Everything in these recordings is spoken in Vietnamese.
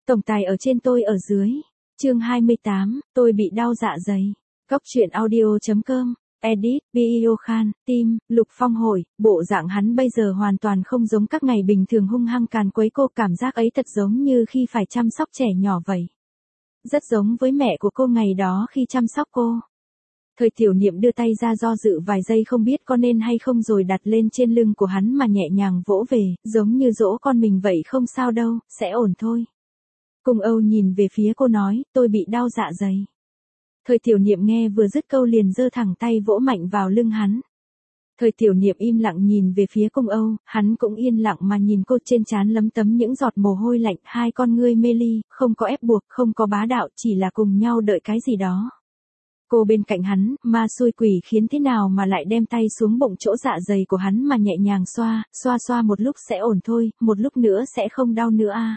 Tổng tài ở trên tôi ở dưới. Chương 28, tôi bị đau dạ dày. Cóc truyện audio.com. Edit, Video Khan, Tim, Lục Phong Hội, bộ dạng hắn bây giờ hoàn toàn không giống các ngày bình thường hung hăng càn quấy cô, cảm giác ấy thật giống như khi phải chăm sóc trẻ nhỏ vậy. Rất giống với mẹ của cô ngày đó khi chăm sóc cô. Thời Tiểu Niệm đưa tay ra do dự vài giây không biết có nên hay không rồi đặt lên trên lưng của hắn mà nhẹ nhàng vỗ về, giống như dỗ con mình vậy. Không sao đâu, sẽ ổn thôi. Cung Âu nhìn về phía cô nói, tôi bị đau dạ dày. Thời Tiểu Niệm nghe vừa dứt câu liền giơ thẳng tay vỗ mạnh vào lưng hắn. Thời Tiểu Niệm im lặng nhìn về phía Cung Âu, hắn cũng yên lặng mà nhìn cô, trên trán lấm tấm những giọt mồ hôi lạnh, hai con ngươi mê ly, không có ép buộc, không có bá đạo, chỉ là cùng nhau đợi cái gì đó. Cô bên cạnh hắn, ma xui quỷ khiến thế nào mà lại đem tay xuống bụng chỗ dạ dày của hắn mà nhẹ nhàng xoa một lúc sẽ ổn thôi, một lúc nữa sẽ không đau nữa à.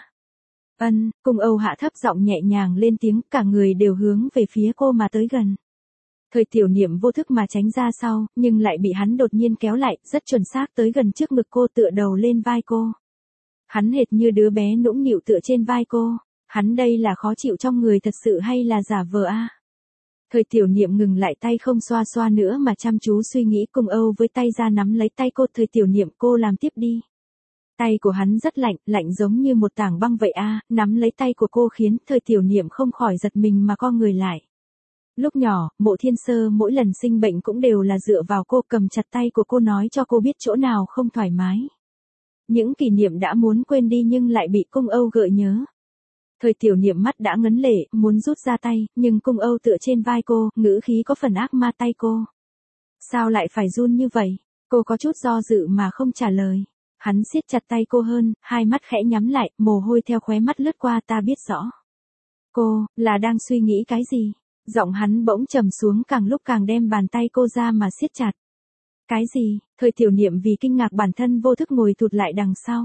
Cung Âu hạ thấp giọng nhẹ nhàng lên tiếng, cả người đều hướng về phía cô mà tới gần. Thời Tiểu Niệm vô thức mà tránh ra sau, nhưng lại bị hắn đột nhiên kéo lại, rất chuẩn xác tới gần trước ngực cô, tựa đầu lên vai cô. Hắn hệt như đứa bé nũng nịu tựa trên vai cô. Hắn đây là khó chịu trong người thật sự hay là giả vờ à? Thời Tiểu Niệm ngừng lại tay không xoa nữa mà chăm chú suy nghĩ. Cung Âu với tay ra nắm lấy tay cô. Thời Tiểu Niệm, cô làm tiếp đi. Tay của hắn rất lạnh, lạnh giống như một tảng băng vậy à, nắm lấy tay của cô khiến Thời Tiểu Niệm không khỏi giật mình mà co người lại. Lúc nhỏ, Mộ Thiên Sơ mỗi lần sinh bệnh cũng đều là dựa vào cô, cầm chặt tay của cô nói cho cô biết chỗ nào không thoải mái. Những kỷ niệm đã muốn quên đi nhưng lại bị Cung Âu gợi nhớ. Thời Tiểu Niệm mắt đã ngấn lệ, muốn rút ra tay, nhưng Cung Âu tựa trên vai cô, ngữ khí có phần ác ma tay cô. Sao lại phải run như vậy? Cô có chút do dự mà không trả lời. Hắn siết chặt tay cô hơn, hai mắt khẽ nhắm lại, mồ hôi theo khóe mắt lướt qua. Ta biết rõ. Cô, là đang suy nghĩ cái gì? Giọng hắn bỗng trầm xuống, càng lúc càng đem bàn tay cô ra mà siết chặt. Cái gì? Thời Tiểu Niệm vì kinh ngạc bản thân vô thức ngồi thụt lại đằng sau.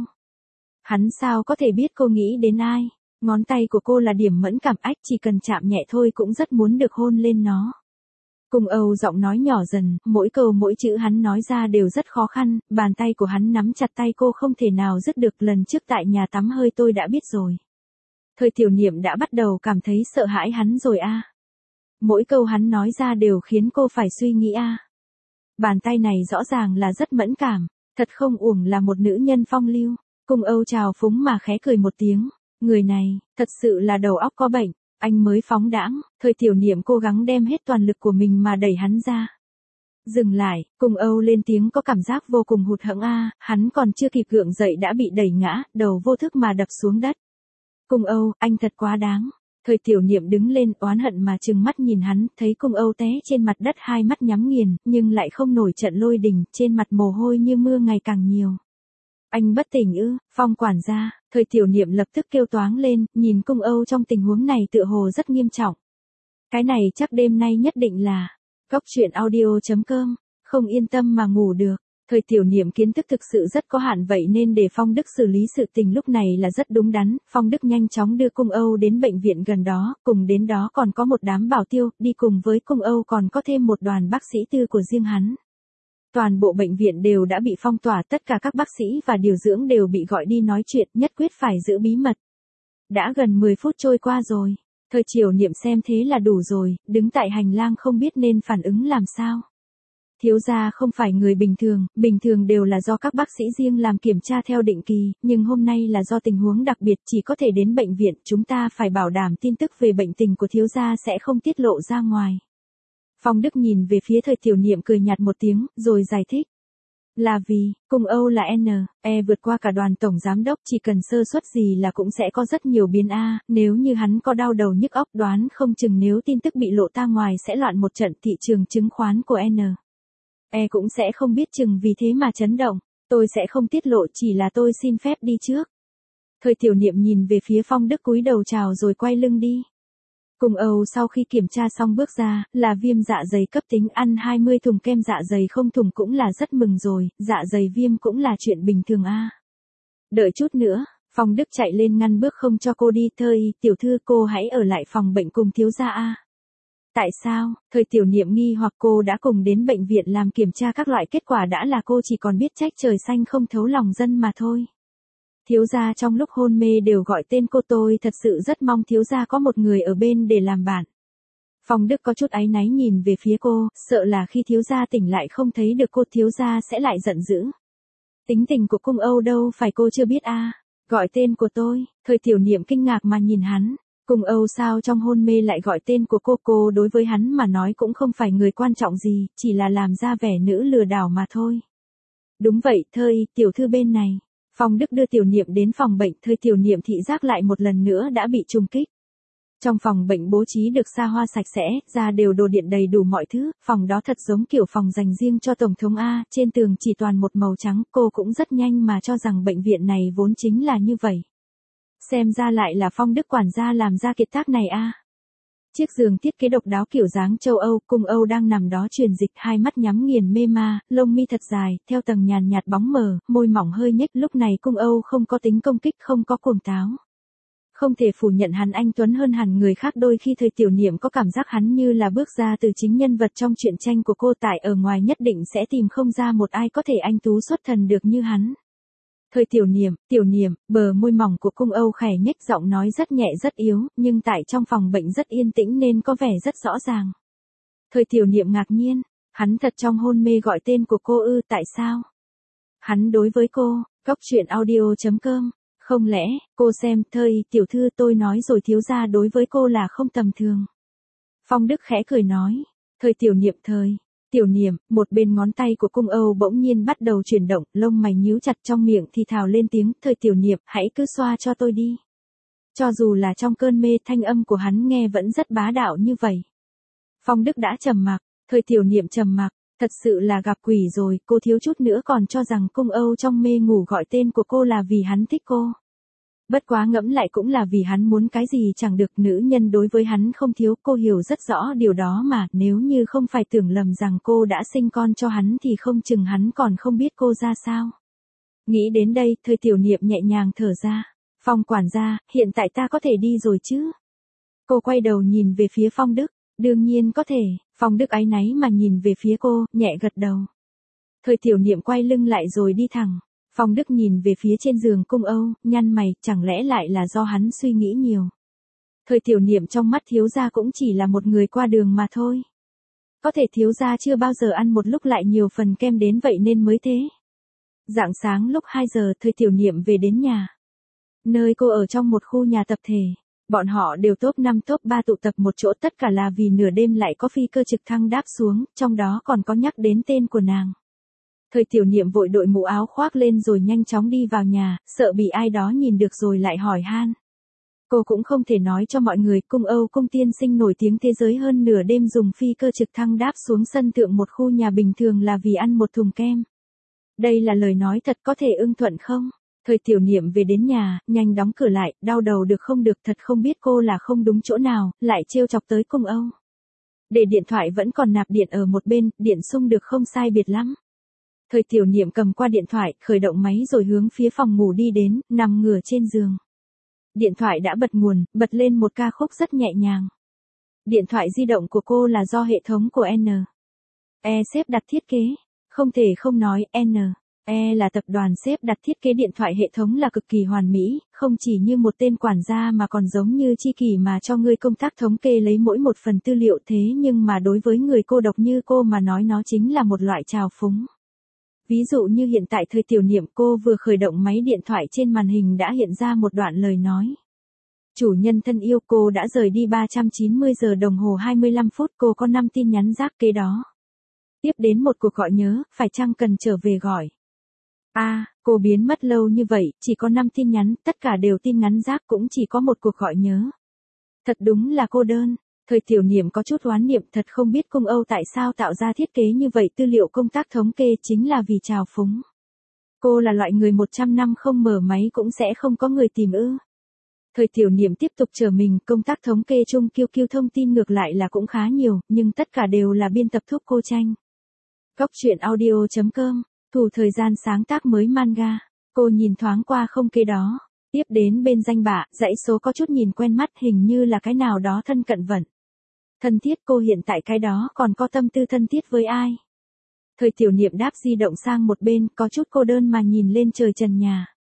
Hắn sao có thể biết cô nghĩ đến ai? Ngón tay của cô là điểm mẫn cảm, chỉ cần chạm nhẹ thôi cũng rất muốn được hôn lên nó. Cung Âu giọng nói nhỏ dần, mỗi câu mỗi chữ hắn nói ra đều rất khó khăn, bàn tay của hắn nắm chặt tay cô không thể nào dứt được. Lần trước tại nhà tắm hơi tôi đã biết rồi. Thời Tiểu Niệm đã bắt đầu cảm thấy sợ hãi hắn rồi à. Mỗi câu hắn nói ra đều khiến cô phải suy nghĩ à. Bàn tay này rõ ràng là rất mẫn cảm, thật không uổng là một nữ nhân phong lưu. Cung Âu trào phúng mà khẽ cười một tiếng. Người này, thật sự là đầu óc có bệnh, anh mới phóng đãng. Thời Tiểu Niệm cố gắng đem hết toàn lực của mình mà đẩy hắn ra. Dừng lại, Cung Âu lên tiếng có cảm giác vô cùng hụt hẫng à, hắn còn chưa kịp gượng dậy đã bị đẩy ngã, đầu vô thức mà đập xuống đất. Cung Âu, anh thật quá đáng. Thời Tiểu Niệm đứng lên oán hận mà trừng mắt nhìn hắn, thấy Cung Âu té trên mặt đất hai mắt nhắm nghiền, nhưng lại không nổi trận lôi đình, trên mặt mồ hôi như mưa ngày càng nhiều. Anh bất tỉnh ư? Phong quản gia. Thời Tiểu Niệm lập tức kêu toáng lên, nhìn Cung Âu trong tình huống này tựa hồ rất nghiêm trọng. Cái này chắc đêm nay nhất định là Cóc truyện audio.com, không yên tâm mà ngủ được. Thời Tiểu Niệm kiến thức thực sự rất có hạn, vậy nên để Phong Đức xử lý sự tình lúc này là rất đúng đắn. Phong Đức nhanh chóng đưa Cung Âu đến bệnh viện gần đó, cùng đến đó còn có một đám bảo tiêu, đi cùng với Cung Âu còn có thêm một đoàn bác sĩ tư của riêng hắn. Toàn bộ bệnh viện đều đã bị phong tỏa, tất cả các bác sĩ và điều dưỡng đều bị gọi đi nói chuyện, nhất quyết phải giữ bí mật. Đã gần 10 phút trôi qua rồi. Thời Tiểu Niệm xem thế là đủ rồi, đứng tại hành lang không biết nên phản ứng làm sao. Thiếu gia không phải người bình thường đều là do các bác sĩ riêng làm kiểm tra theo định kỳ, nhưng hôm nay là do tình huống đặc biệt chỉ có thể đến bệnh viện, chúng ta phải bảo đảm tin tức về bệnh tình của thiếu gia sẽ không tiết lộ ra ngoài. Phong Đức nhìn về phía Thời Tiểu Niệm cười nhạt một tiếng, rồi giải thích. Là vì, Cung Âu là vượt qua cả đoàn tổng giám đốc, chỉ cần sơ suất gì là cũng sẽ có rất nhiều biến a, nếu như hắn có đau đầu nhức óc đoán không chừng nếu tin tức bị lộ ra ngoài sẽ loạn một trận, thị trường chứng khoán của cũng sẽ không biết chừng vì thế mà chấn động. Tôi sẽ không tiết lộ, chỉ là tôi xin phép đi trước. Thời Tiểu Niệm nhìn về phía Phong Đức cúi đầu chào rồi quay lưng đi. Cung Âu sau khi kiểm tra xong bước ra, là viêm dạ dày cấp tính, ăn 20 thùng kem dạ dày không thùng cũng là rất mừng rồi, dạ dày viêm cũng là chuyện bình thường a. Đợi chút nữa, Phong Đức chạy lên ngăn bước không cho cô đi. Tiểu thư, cô hãy ở lại phòng bệnh cùng thiếu gia a. Tại sao? Thời Tiểu Niệm nghi hoặc, cô đã cùng đến bệnh viện làm kiểm tra các loại, kết quả đã là cô chỉ còn biết trách trời xanh không thấu lòng dân mà thôi. Thiếu gia trong lúc hôn mê đều gọi tên cô, tôi thật sự rất mong thiếu gia có một người ở bên để làm bạn. Phong Đức có chút áy náy nhìn về phía cô, sợ là khi thiếu gia tỉnh lại không thấy được cô, thiếu gia sẽ lại giận dữ. Tính tình của cung Âu đâu phải cô chưa biết à, gọi tên của tôi, Thời Tiểu Niệm kinh ngạc mà nhìn hắn. Cung Âu sao trong hôn mê lại gọi tên của cô đối với hắn mà nói cũng không phải người quan trọng gì, chỉ là làm ra vẻ nữ lừa đảo mà thôi. Đúng vậy, Thời tiểu thư bên này. Phong Đức đưa Tiểu Niệm đến phòng bệnh, Thời Tiểu Niệm thị giác lại một lần nữa đã bị trùng kích. Trong phòng bệnh bố trí được xa hoa sạch sẽ, ra đều đồ điện đầy đủ mọi thứ, phòng đó thật giống kiểu phòng dành riêng cho Tổng thống A, trên tường chỉ toàn một màu trắng, cô cũng rất nhanh mà cho rằng bệnh viện này vốn chính là như vậy. Xem ra lại là Phong Đức quản gia làm ra kiệt tác này a. Chiếc giường thiết kế độc đáo kiểu dáng châu Âu, cung Âu đang nằm đó truyền dịch, hai mắt nhắm nghiền mê ma, lông mi thật dài, theo tầng nhàn nhạt bóng mờ, môi mỏng hơi nhếch, lúc này cung Âu không có tính công kích, không có cuồng táo. Không thể phủ nhận hắn anh tuấn hơn hẳn người khác, đôi khi Thời Tiểu Niệm có cảm giác hắn như là bước ra từ chính nhân vật trong truyện tranh của cô, tại ở ngoài nhất định sẽ tìm không ra một ai có thể anh tú xuất thần được như hắn. Thời Tiểu Niệm, bờ môi mỏng của cung Âu khẽ nhếch, giọng nói rất nhẹ rất yếu, nhưng tại trong phòng bệnh rất yên tĩnh nên có vẻ rất rõ ràng. Thời Tiểu Niệm ngạc nhiên, hắn thật trong hôn mê gọi tên của cô ư, tại sao? Hắn đối với cô, Góc Truyện Audio.com, không lẽ, cô xem, Thời tiểu thư tôi nói rồi, thiếu gia đối với cô là không tầm thường. Phong Đức khẽ cười nói, Thời Tiểu Niệm, một bên ngón tay của cung Âu bỗng nhiên bắt đầu chuyển động, lông mày nhíu chặt, trong miệng thì thào lên tiếng, Thời Tiểu Niệm, hãy cứ xoa cho tôi đi. Cho dù là trong cơn mê, thanh âm của hắn nghe vẫn rất bá đạo như vậy. Phong Đức đã trầm mặc, Thời Tiểu Niệm trầm mặc, thật sự là gặp quỷ rồi, cô thiếu chút nữa còn cho rằng cung Âu trong mê ngủ gọi tên của cô là vì hắn thích cô. Bất quá ngẫm lại cũng là vì hắn muốn cái gì chẳng được, nữ nhân đối với hắn không thiếu, cô hiểu rất rõ điều đó mà, nếu như không phải tưởng lầm rằng cô đã sinh con cho hắn thì không chừng hắn còn không biết cô ra sao. Nghĩ đến đây, Thời Tiểu Niệm nhẹ nhàng thở ra. Phong quản gia, hiện tại ta có thể đi rồi chứ? Cô quay đầu nhìn về phía Phong Đức, đương nhiên có thể, Phong Đức áy náy mà nhìn về phía cô, nhẹ gật đầu. Thời Tiểu Niệm quay lưng lại rồi đi thẳng. Phong Đức nhìn về phía trên giường cung Âu, nhăn mày, chẳng lẽ lại là do hắn suy nghĩ nhiều. Thời Tiểu Niệm trong mắt thiếu gia cũng chỉ là một người qua đường mà thôi. Có thể thiếu gia chưa bao giờ ăn một lúc lại nhiều phần kem đến vậy nên mới thế. Rạng sáng lúc 2 giờ, Thời Tiểu Niệm về đến nhà. Nơi cô ở trong một khu nhà tập thể. Bọn họ đều top 5 top 3 tụ tập một chỗ, tất cả là vì nửa đêm lại có phi cơ trực thăng đáp xuống, trong đó còn có nhắc đến tên của nàng. Thời Tiểu Niệm vội đội mũ áo khoác lên rồi nhanh chóng đi vào nhà, sợ bị ai đó nhìn được rồi lại hỏi han. Cô cũng không thể nói cho mọi người, cung Âu cung tiên sinh nổi tiếng thế giới hơn nửa đêm dùng phi cơ trực thăng đáp xuống sân thượng một khu nhà bình thường là vì ăn một thùng kem. Đây là lời nói thật, có thể ưng thuận không? Thời Tiểu Niệm về đến nhà, nhanh đóng cửa lại, đau đầu được không được, thật không biết cô là không đúng chỗ nào, lại trêu chọc tới cung Âu. Để điện thoại vẫn còn nạp điện ở một bên, điện xung được không sai biệt lắm. Thời Tiểu Niệm cầm qua điện thoại, khởi động máy rồi hướng phía phòng ngủ đi đến, nằm ngửa trên giường. Điện thoại đã bật nguồn, bật lên một ca khúc rất nhẹ nhàng. Điện thoại di động của cô là do hệ thống của N.E xếp đặt thiết kế. Không thể không nói, N.E là tập đoàn xếp đặt thiết kế điện thoại, hệ thống là cực kỳ hoàn mỹ, không chỉ như một tên quản gia mà còn giống như tri kỷ mà cho người công tác thống kê lấy mỗi một phần tư liệu, thế nhưng mà đối với người cô độc như cô mà nói nó chính là một loại trào phúng. Ví dụ như hiện tại Thời Tiểu Niệm, cô vừa khởi động máy điện thoại, trên màn hình đã hiện ra một đoạn lời nói. Chủ nhân thân yêu, cô đã rời đi 390 giờ đồng hồ 25 phút, cô có 5 tin nhắn rác kế đó. Tiếp đến một cuộc gọi nhớ, phải chăng cần trở về gọi? Cô biến mất lâu như vậy, chỉ có 5 tin nhắn, tất cả đều tin nhắn rác, cũng chỉ có một cuộc gọi nhớ. Thật đúng là cô đơn. Thời Tiểu Niệm có chút oán niệm, thật không biết cung Âu tại sao tạo ra thiết kế như vậy, tư liệu công tác thống kê chính là vì trào phúng. Cô là loại người 100 năm không mở máy cũng sẽ không có người tìm ư? Thời Tiểu Niệm tiếp tục trở mình, công tác thống kê chung QQ thông tin ngược lại là cũng khá nhiều, nhưng tất cả đều là biên tập thuốc cô tranh. Góc Truyện Audio.com, thủ thời gian sáng tác mới manga. Cô nhìn thoáng qua không kê đó. Tiếp đến bên danh bạ, dãy số có chút nhìn quen mắt, hình như là cái nào đó thân cận vận. Thân thiết, cô hiện tại cái đó còn có tâm tư thân thiết với ai? Thời Tiểu Niệm đáp di động sang một bên, có chút cô đơn mà nhìn lên trời trần nhà.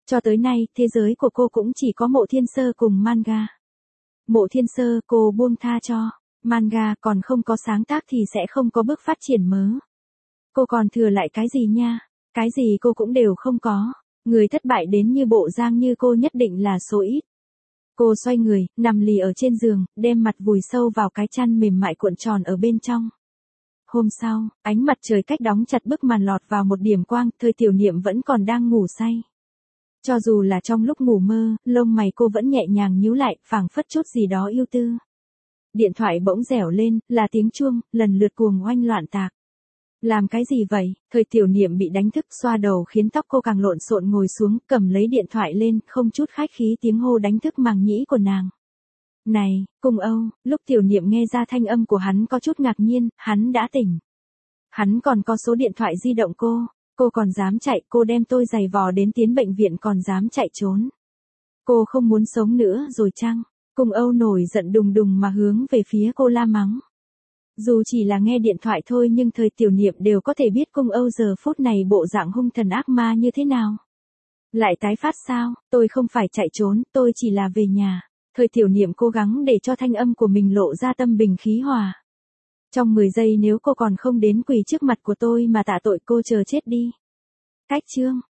Cho tới nay, thế giới của cô cũng chỉ có Mộ Thiên Sơ cùng manga. Mộ Thiên Sơ cô buông tha cho. Manga còn không có sáng tác thì sẽ không có bước phát triển mới. Cô còn thừa lại cái gì nha? Cái gì cô cũng đều không có. Người thất bại đến như bộ Giang như cô nhất định là số ít. Cô xoay người, nằm lì ở trên giường, đem mặt vùi sâu vào cái chăn mềm mại cuộn tròn ở bên trong. Hôm sau, ánh mặt trời cách đóng chặt bức màn lọt vào một điểm quang, Thời Tiểu Niệm vẫn còn đang ngủ say. Cho dù là trong lúc ngủ mơ, lông mày cô vẫn nhẹ nhàng nhíu lại, phảng phất chút gì đó yêu tư. Điện thoại bỗng rẻo lên, là tiếng chuông, lần lượt cuồng oanh loạn tạc. Làm cái gì vậy? Thời Tiểu Niệm bị đánh thức, xoa đầu khiến tóc cô càng lộn xộn ngồi xuống, cầm lấy điện thoại lên, không chút khách khí tiếng hô đánh thức màng nhĩ của nàng. Này, Cung Âu, lúc Tiểu Niệm nghe ra thanh âm của hắn có chút ngạc nhiên, hắn đã tỉnh. Hắn còn có số điện thoại di động cô còn dám chạy, cô đem tôi giày vò đến tiến bệnh viện còn dám chạy trốn. Cô không muốn sống nữa rồi chăng? Cung Âu nổi giận đùng đùng mà hướng về phía cô la mắng. Dù chỉ là nghe điện thoại thôi nhưng Thời Tiểu Niệm đều có thể biết Cung Âu giờ phút này bộ dạng hung thần ác ma như thế nào. Lại tái phát sao? Tôi không phải chạy trốn, tôi chỉ là về nhà. Thời Tiểu Niệm cố gắng để cho thanh âm của mình lộ ra tâm bình khí hòa. Trong 10 giây nếu cô còn không đến quỳ trước mặt của tôi mà tạ tội cô chờ chết đi. Cách chương